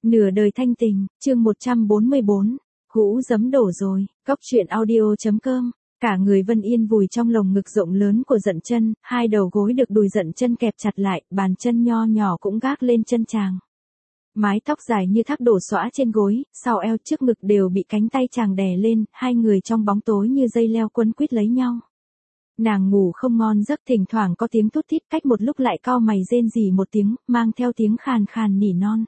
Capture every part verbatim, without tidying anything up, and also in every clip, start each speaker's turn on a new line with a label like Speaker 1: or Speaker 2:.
Speaker 1: Nửa đời thanh tình, chương một trăm bốn mươi bốn, hũ giấm đổ rồi, cóc truyện audio.com. Cả người Vân Yên vùi trong lồng ngực rộng lớn của Dận Chân, hai đầu gối được đùi Dận Chân kẹp chặt lại, bàn chân nho nhỏ cũng gác lên chân chàng. Mái tóc dài như thác đổ xõa trên gối, sau eo trước ngực đều bị cánh tay chàng đè lên, hai người trong bóng tối như dây leo quấn quýt lấy nhau. Nàng ngủ không ngon giấc, thỉnh thoảng có tiếng thút thít, cách một lúc lại cau mày rên rỉ một tiếng, mang theo tiếng khàn khàn nỉ non.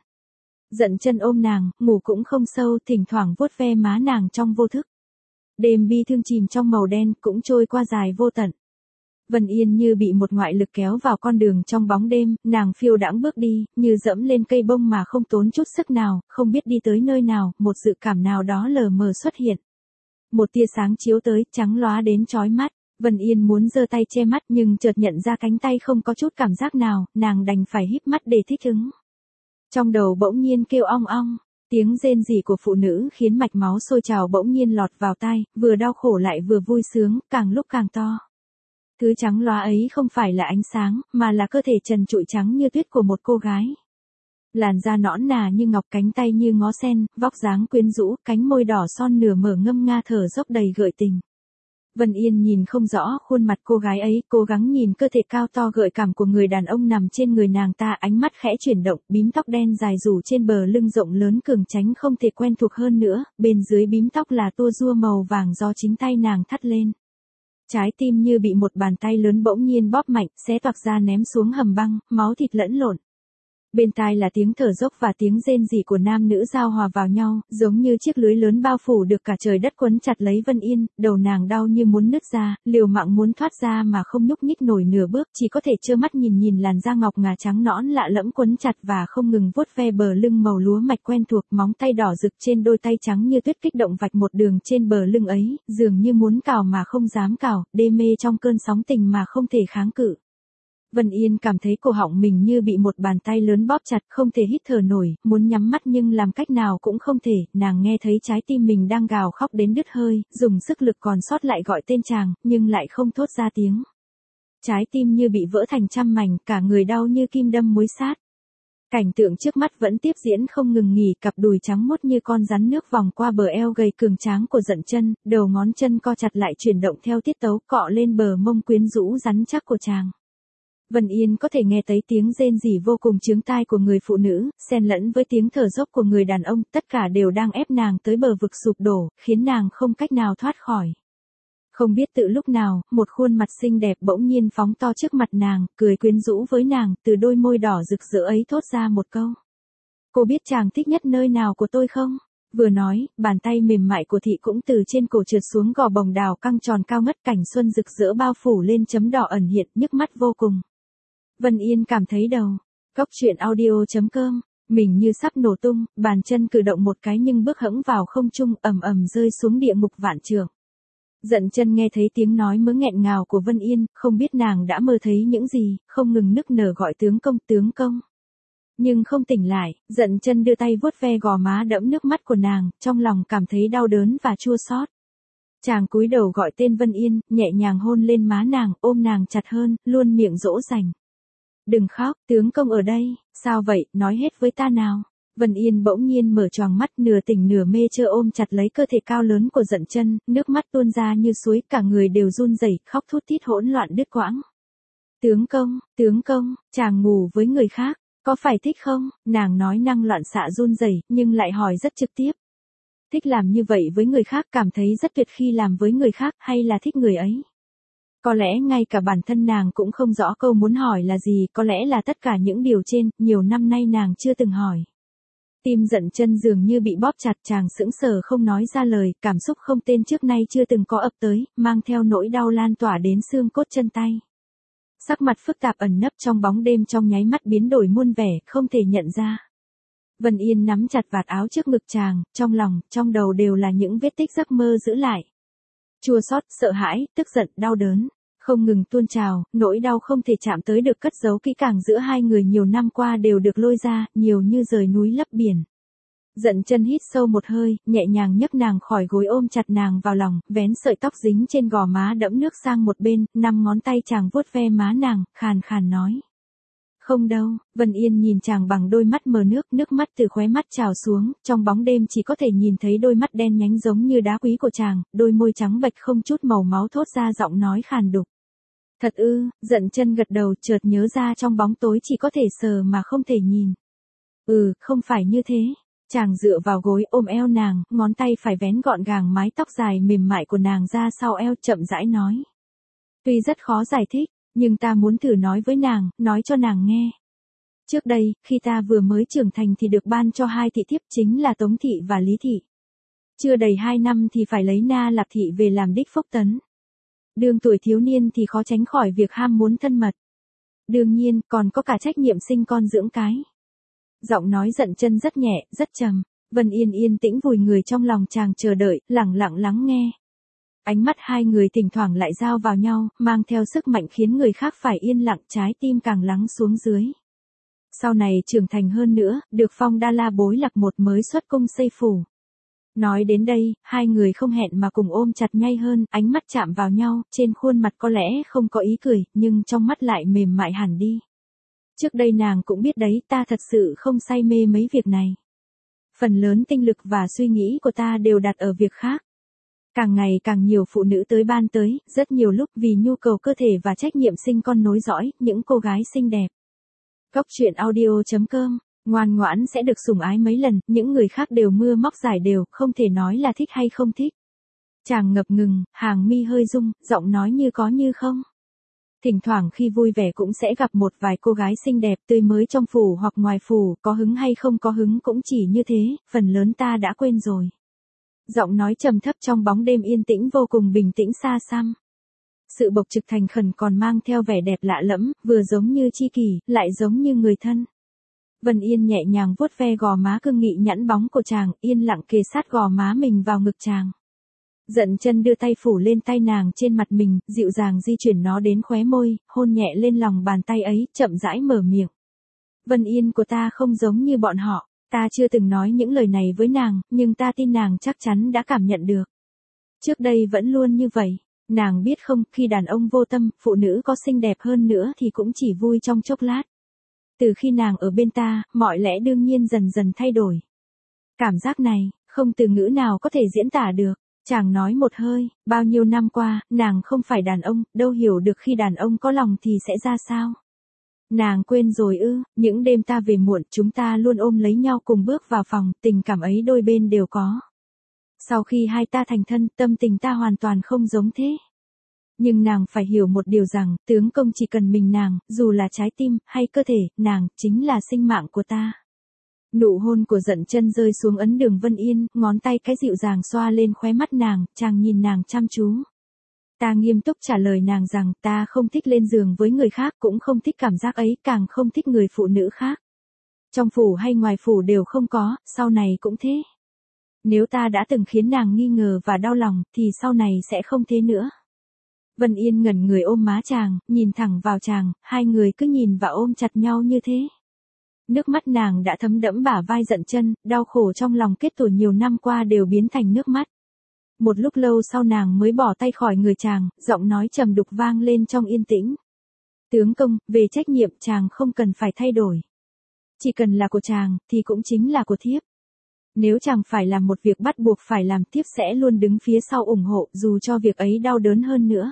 Speaker 1: Dận Chân ôm nàng, ngủ cũng không sâu, thỉnh thoảng vuốt ve má nàng trong vô thức. Đêm bi thương chìm trong màu đen, cũng trôi qua dài vô tận. Vân Yên như bị một ngoại lực kéo vào con đường trong bóng đêm, nàng phiêu đãng bước đi, như dẫm lên cây bông mà không tốn chút sức nào, không biết đi tới nơi nào, một dự cảm nào đó lờ mờ xuất hiện. Một tia sáng chiếu tới, trắng lóa đến chói mắt. Vân Yên muốn giơ tay che mắt nhưng chợt nhận ra cánh tay không có chút cảm giác nào, nàng đành phải híp mắt để thích ứng. Trong đầu bỗng nhiên kêu ong ong, tiếng rên rỉ của phụ nữ khiến mạch máu sôi trào bỗng nhiên lọt vào tai, vừa đau khổ lại vừa vui sướng, càng lúc càng to. Thứ trắng lóa ấy không phải là ánh sáng, mà là cơ thể trần trụi trắng như tuyết của một cô gái. Làn da nõn nà như ngọc, cánh tay như ngó sen, vóc dáng quyến rũ, cánh môi đỏ son nửa mở ngâm nga thở dốc đầy gợi tình. Vân Yên nhìn không rõ khuôn mặt cô gái ấy, cố gắng nhìn cơ thể cao to gợi cảm của người đàn ông nằm trên người nàng ta, ánh mắt khẽ chuyển động, bím tóc đen dài rủ trên bờ lưng rộng lớn cường tránh không thể quen thuộc hơn nữa, bên dưới bím tóc là tua rua màu vàng do chính tay nàng thắt lên. Trái tim như bị một bàn tay lớn bỗng nhiên bóp mạnh, xé toạc ra ném xuống hầm băng, máu thịt lẫn lộn. Bên tai là tiếng thở dốc và tiếng rên rỉ của nam nữ giao hòa vào nhau, giống như chiếc lưới lớn bao phủ được cả trời đất quấn chặt lấy Vân Yên, đầu nàng đau như muốn nứt ra, liều mạng muốn thoát ra mà không nhúc nhích nổi nửa bước, chỉ có thể trơ mắt nhìn nhìn làn da ngọc ngà trắng nõn lạ lẫm quấn chặt và không ngừng vuốt ve bờ lưng màu lúa mạch quen thuộc, móng tay đỏ rực trên đôi tay trắng như tuyết kích động vạch một đường trên bờ lưng ấy, dường như muốn cào mà không dám cào, đê mê trong cơn sóng tình mà không thể kháng cự. Vân Yên cảm thấy cổ họng mình như bị một bàn tay lớn bóp chặt, không thể hít thở nổi, muốn nhắm mắt nhưng làm cách nào cũng không thể, nàng nghe thấy trái tim mình đang gào khóc đến đứt hơi, dùng sức lực còn sót lại gọi tên chàng, nhưng lại không thốt ra tiếng. Trái tim như bị vỡ thành trăm mảnh, cả người đau như kim đâm muối sát. Cảnh tượng trước mắt vẫn tiếp diễn không ngừng nghỉ, cặp đùi trắng muốt như con rắn nước vòng qua bờ eo gầy cường tráng của Dận Chân, đầu ngón chân co chặt lại chuyển động theo tiết tấu, cọ lên bờ mông quyến rũ rắn chắc của chàng. Vân Yên có thể nghe thấy tiếng rên rỉ vô cùng chướng tai của người phụ nữ, xen lẫn với tiếng thở dốc của người đàn ông, tất cả đều đang ép nàng tới bờ vực sụp đổ, khiến nàng không cách nào thoát khỏi. Không biết tự lúc nào, một khuôn mặt xinh đẹp bỗng nhiên phóng to trước mặt nàng, cười quyến rũ với nàng, từ đôi môi đỏ rực rỡ ấy thốt ra một câu. Cô biết chàng thích nhất nơi nào của tôi không? Vừa nói, bàn tay mềm mại của thị cũng từ trên cổ trượt xuống gò bồng đào căng tròn cao ngất, cảnh xuân rực rỡ bao phủ lên chấm đỏ ẩn hiện, nhức mắt vô cùng. Vân Yên cảm thấy đầu, cóc truyện audio.com, mình như sắp nổ tung, bàn chân cử động một cái nhưng bước hẫng vào không trung, ầm ầm rơi xuống địa ngục vạn trượng. Dận Chân nghe thấy tiếng nói mớ nghẹn ngào của Vân Yên, không biết nàng đã mơ thấy những gì, không ngừng nức nở gọi tướng công, tướng công. Nhưng không tỉnh lại, Dận Chân đưa tay vuốt ve gò má đẫm nước mắt của nàng, trong lòng cảm thấy đau đớn và chua xót. Chàng cúi đầu gọi tên Vân Yên, nhẹ nhàng hôn lên má nàng, ôm nàng chặt hơn, luôn miệng dỗ dành. Đừng khóc, tướng công ở đây, sao vậy, nói hết với ta nào. Vân Yên bỗng nhiên mở choàng mắt, nửa tỉnh nửa mê chơ ôm chặt lấy cơ thể cao lớn của Dận Chân, nước mắt tuôn ra như suối, cả người đều run rẩy, khóc thút thít hỗn loạn đứt quãng. Tướng công, tướng công, chàng ngủ với người khác, có phải thích không? Nàng nói năng loạn xạ run rẩy, nhưng lại hỏi rất trực tiếp. Thích làm như vậy với người khác, cảm thấy rất tuyệt khi làm với người khác, hay là thích người ấy? Có lẽ ngay cả bản thân nàng cũng không rõ câu muốn hỏi là gì, có lẽ là tất cả những điều trên, nhiều năm nay nàng chưa từng hỏi. Tim Dận Chân dường như bị bóp chặt, chàng sững sờ không nói ra lời, cảm xúc không tên trước nay chưa từng có ập tới, mang theo nỗi đau lan tỏa đến xương cốt chân tay. Sắc mặt phức tạp ẩn nấp trong bóng đêm trong nháy mắt biến đổi muôn vẻ, không thể nhận ra. Vân Yên nắm chặt vạt áo trước ngực chàng, trong lòng, trong đầu đều là những vết tích giấc mơ giữ lại. Chua xót, sợ hãi, tức giận, đau đớn, không ngừng tuôn trào, nỗi đau không thể chạm tới được cất giấu kỹ càng giữa hai người nhiều năm qua đều được lôi ra, nhiều như rời núi lấp biển. Dận Chân hít sâu một hơi, nhẹ nhàng nhấc nàng khỏi gối ôm chặt nàng vào lòng, vén sợi tóc dính trên gò má đẫm nước sang một bên, năm ngón tay chàng vuốt ve má nàng, khàn khàn nói. Không đâu, Vân Yên nhìn chàng bằng đôi mắt mờ nước, nước mắt từ khóe mắt trào xuống, trong bóng đêm chỉ có thể nhìn thấy đôi mắt đen nhánh giống như đá quý của chàng, đôi môi trắng bệch không chút màu máu thốt ra giọng nói khàn đục. Thật ư, Dận Chân gật đầu, chợt nhớ ra trong bóng tối chỉ có thể sờ mà không thể nhìn. Ừ, không phải như thế. Chàng dựa vào gối ôm eo nàng, ngón tay phải vén gọn gàng mái tóc dài mềm mại của nàng ra sau eo, chậm rãi nói. Tuy rất khó giải thích, nhưng ta muốn thử nói với nàng, nói cho nàng nghe. Trước đây, khi ta vừa mới trưởng thành thì được ban cho hai thị thiếp, chính là Tống Thị và Lý Thị. Chưa đầy hai năm thì phải lấy Na Lạp Thị về làm đích phúc tấn. Đương tuổi thiếu niên thì khó tránh khỏi việc ham muốn thân mật. Đương nhiên, còn có cả trách nhiệm sinh con dưỡng cái. Giọng nói Dận Chân rất nhẹ, rất trầm. Vân Yên yên tĩnh vùi người trong lòng chàng, chờ đợi, lặng lặng lắng nghe. Ánh mắt hai người thỉnh thoảng lại giao vào nhau, mang theo sức mạnh khiến người khác phải yên lặng, trái tim càng lắng xuống dưới. Sau này trưởng thành hơn nữa, được phong Đa La bối lạc một mới xuất cung xây phủ. Nói đến đây, hai người không hẹn mà cùng ôm chặt nhau hơn, ánh mắt chạm vào nhau, trên khuôn mặt có lẽ không có ý cười, nhưng trong mắt lại mềm mại hẳn đi. Trước đây nàng cũng biết đấy, ta thật sự không say mê mấy việc này. Phần lớn tinh lực và suy nghĩ của ta đều đặt ở việc khác. Càng ngày càng nhiều phụ nữ tới ban tới, rất nhiều lúc vì nhu cầu cơ thể và trách nhiệm sinh con nối dõi, những cô gái xinh đẹp. Cốc truyện audio chấm com, ngoan ngoãn sẽ được sủng ái mấy lần, những người khác đều mưa móc giải đều, không thể nói là thích hay không thích. Chàng ngập ngừng, hàng mi hơi rung, giọng nói như có như không. Thỉnh thoảng khi vui vẻ cũng sẽ gặp một vài cô gái xinh đẹp tươi mới trong phủ hoặc ngoài phủ, có hứng hay không có hứng cũng chỉ như thế, phần lớn ta đã quên rồi. Giọng nói trầm thấp trong bóng đêm yên tĩnh vô cùng bình tĩnh xa xăm. Sự bộc trực thành khẩn còn mang theo vẻ đẹp lạ lẫm, vừa giống như tri kỷ, lại giống như người thân. Vân Yên nhẹ nhàng vuốt ve gò má cương nghị nhẵn bóng của chàng, yên lặng kề sát gò má mình vào ngực chàng. Dận Chân đưa tay phủ lên tay nàng trên mặt mình, dịu dàng di chuyển nó đến khóe môi, hôn nhẹ lên lòng bàn tay ấy, chậm rãi mở miệng. Vân Yên của ta không giống như bọn họ. Ta chưa từng nói những lời này với nàng, nhưng ta tin nàng chắc chắn đã cảm nhận được. Trước đây vẫn luôn như vậy, nàng biết không, khi đàn ông vô tâm, phụ nữ có xinh đẹp hơn nữa thì cũng chỉ vui trong chốc lát. Từ khi nàng ở bên ta, mọi lẽ đương nhiên dần dần thay đổi. Cảm giác này, không từ ngữ nào có thể diễn tả được. Chàng nói một hơi, bao nhiêu năm qua, nàng không phải đàn ông, đâu hiểu được khi đàn ông có lòng thì sẽ ra sao. Nàng quên rồi ư, những đêm ta về muộn, chúng ta luôn ôm lấy nhau cùng bước vào phòng, tình cảm ấy đôi bên đều có. Sau khi hai ta thành thân, tâm tình ta hoàn toàn không giống thế. Nhưng nàng phải hiểu một điều rằng, tướng công chỉ cần mình nàng, dù là trái tim, hay cơ thể, nàng, chính là sinh mạng của ta. Nụ hôn của Dận Chân rơi xuống ấn đường Vân Yên, ngón tay cái dịu dàng xoa lên khóe mắt nàng, chàng nhìn nàng chăm chú. Ta nghiêm túc trả lời nàng rằng ta không thích lên giường với người khác, cũng không thích cảm giác ấy, càng không thích người phụ nữ khác. Trong phủ hay ngoài phủ đều không có, sau này cũng thế. Nếu ta đã từng khiến nàng nghi ngờ và đau lòng, thì sau này sẽ không thế nữa. Vân Yên ngẩn người ôm má chàng, nhìn thẳng vào chàng, hai người cứ nhìn và ôm chặt nhau như thế. Nước mắt nàng đã thấm đẫm bả vai Dận Chân, đau khổ trong lòng kết tủi nhiều năm qua đều biến thành nước mắt. Một lúc lâu sau nàng mới bỏ tay khỏi người chàng, giọng nói trầm đục vang lên trong yên tĩnh. Tướng công, về trách nhiệm chàng không cần phải thay đổi. Chỉ cần là của chàng, thì cũng chính là của thiếp. Nếu chàng phải làm một việc bắt buộc phải làm, thiếp sẽ luôn đứng phía sau ủng hộ, dù cho việc ấy đau đớn hơn nữa.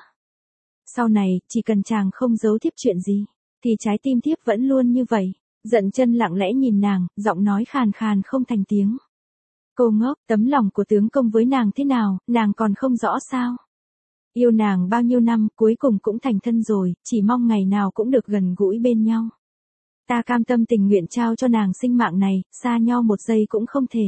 Speaker 1: Sau này, chỉ cần chàng không giấu thiếp chuyện gì, thì trái tim thiếp vẫn luôn như vậy. Dận Chân lặng lẽ nhìn nàng, giọng nói khàn khàn không thành tiếng. Cô ngốc, tấm lòng của tướng công với nàng thế nào, nàng còn không rõ sao? Yêu nàng bao nhiêu năm, cuối cùng cũng thành thân rồi, chỉ mong ngày nào cũng được gần gũi bên nhau. Ta cam tâm tình nguyện trao cho nàng sinh mạng này, xa nhau một giây cũng không thể.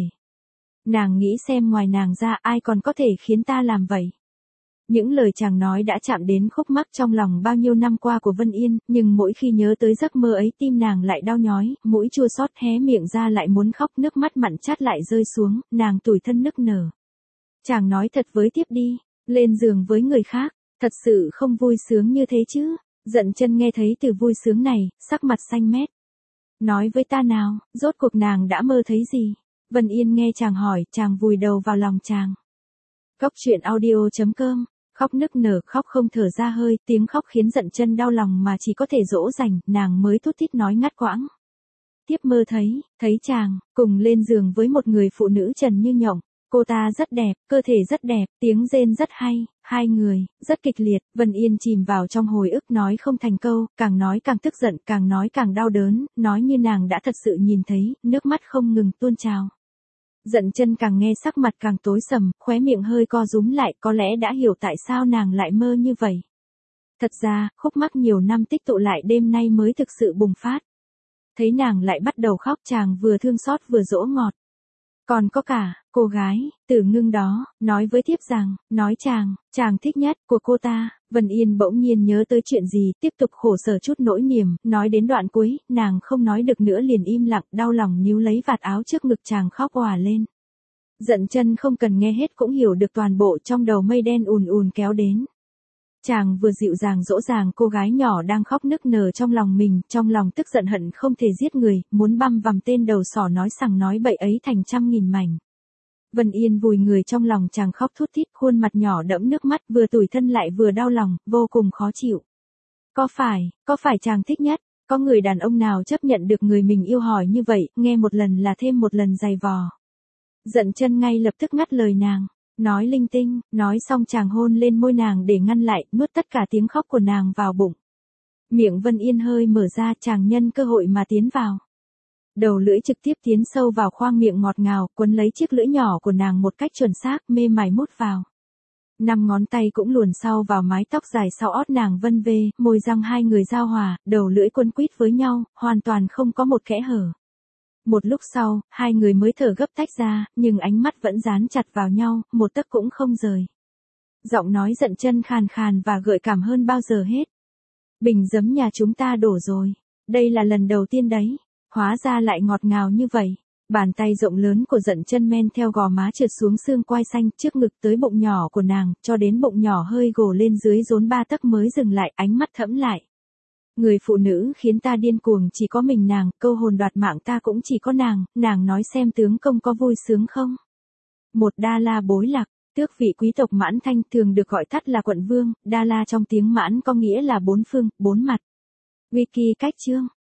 Speaker 1: Nàng nghĩ xem ngoài nàng ra ai còn có thể khiến ta làm vậy. Những lời chàng nói đã chạm đến khúc mắc trong lòng bao nhiêu năm qua của Vân Yên, nhưng mỗi khi nhớ tới giấc mơ ấy tim nàng lại đau nhói, mũi chua xót hé miệng ra lại muốn khóc, nước mắt mặn chát lại rơi xuống, nàng tủi thân nức nở. Chàng nói thật với thiếp đi, lên giường với người khác, thật sự không vui sướng như thế chứ? Dận Chân nghe thấy từ vui sướng này, sắc mặt xanh mét. Nói với ta nào, rốt cuộc nàng đã mơ thấy gì? Vân Yên nghe chàng hỏi, chàng vùi đầu vào lòng chàng. Cốc truyện audio chấm com Khóc nức nở, khóc không thở ra hơi, tiếng khóc khiến Dận Chân đau lòng mà chỉ có thể dỗ dành, nàng mới thút thít nói ngắt quãng. Tiếp mơ thấy, thấy chàng, cùng lên giường với một người phụ nữ trần như nhộng. Cô ta rất đẹp, cơ thể rất đẹp, tiếng rên rất hay, hai người, rất kịch liệt. Vân Yên chìm vào trong hồi ức nói không thành câu, càng nói càng tức giận, càng nói càng đau đớn, nói như nàng đã thật sự nhìn thấy, nước mắt không ngừng tuôn trào. Dận Chân càng nghe sắc mặt càng tối sầm, khóe miệng hơi co rúm lại, có lẽ đã hiểu tại sao nàng lại mơ như vậy. Thật ra, khúc mắc nhiều năm tích tụ lại đêm nay mới thực sự bùng phát. Thấy nàng lại bắt đầu khóc, chàng vừa thương xót vừa dỗ ngọt. Còn có cả, cô gái, Tử Ngưng đó, nói với thiếp rằng, nói chàng, chàng thích nhất của cô ta. Vân Yên bỗng nhiên nhớ tới chuyện gì, tiếp tục khổ sở chút nỗi niềm, nói đến đoạn cuối, nàng không nói được nữa liền im lặng, đau lòng níu lấy vạt áo trước ngực chàng khóc òa lên. Dận Chân không cần nghe hết cũng hiểu được toàn bộ, trong đầu mây đen ùn ùn kéo đến. Chàng vừa dịu dàng dỗ dàng cô gái nhỏ đang khóc nức nở trong lòng mình, trong lòng tức giận hận không thể giết người, muốn băm vằm tên đầu sỏ nói sằng nói bậy ấy thành trăm nghìn mảnh. Vân Yên vùi người trong lòng chàng khóc thút thít, khuôn mặt nhỏ đẫm nước mắt, vừa tủi thân lại vừa đau lòng, vô cùng khó chịu. Có phải, có phải chàng thích nhất, có người đàn ông nào chấp nhận được người mình yêu hỏi như vậy, nghe một lần là thêm một lần dày vò. Dận Chân ngay lập tức ngắt lời nàng. Nói linh tinh, nói xong chàng hôn lên môi nàng để ngăn lại, nuốt tất cả tiếng khóc của nàng vào bụng. Miệng Vân Yên hơi mở ra, chàng nhân cơ hội mà tiến vào. Đầu lưỡi trực tiếp tiến sâu vào khoang miệng ngọt ngào, quấn lấy chiếc lưỡi nhỏ của nàng một cách chuẩn xác, mê mải mút vào. Năm ngón tay cũng luồn sau vào mái tóc dài sau ót nàng vân vê, môi răng hai người giao hòa, đầu lưỡi quấn quýt với nhau, hoàn toàn không có một kẽ hở. Một lúc sau, hai người mới thở gấp tách ra, nhưng ánh mắt vẫn dán chặt vào nhau, một tấc cũng không rời. Giọng nói Dận Chân khàn khàn và gợi cảm hơn bao giờ hết. Bình giấm nhà chúng ta đổ rồi. Đây là lần đầu tiên đấy. Hóa ra lại ngọt ngào như vậy. Bàn tay rộng lớn của Dận Chân men theo gò má trượt xuống xương quai xanh, trước ngực tới bụng nhỏ của nàng, cho đến bụng nhỏ hơi gồ lên dưới rốn ba tấc mới dừng lại, ánh mắt thẫm lại. Người phụ nữ khiến ta điên cuồng chỉ có mình nàng, câu hồn đoạt mạng ta cũng chỉ có nàng, nàng nói xem tướng công có vui sướng không? Một Đa La bối lạc, tước vị quý tộc Mãn Thanh thường được gọi tắt là quận vương, Đa La trong tiếng Mãn có nghĩa là bốn phương, bốn mặt. Wiki cách chương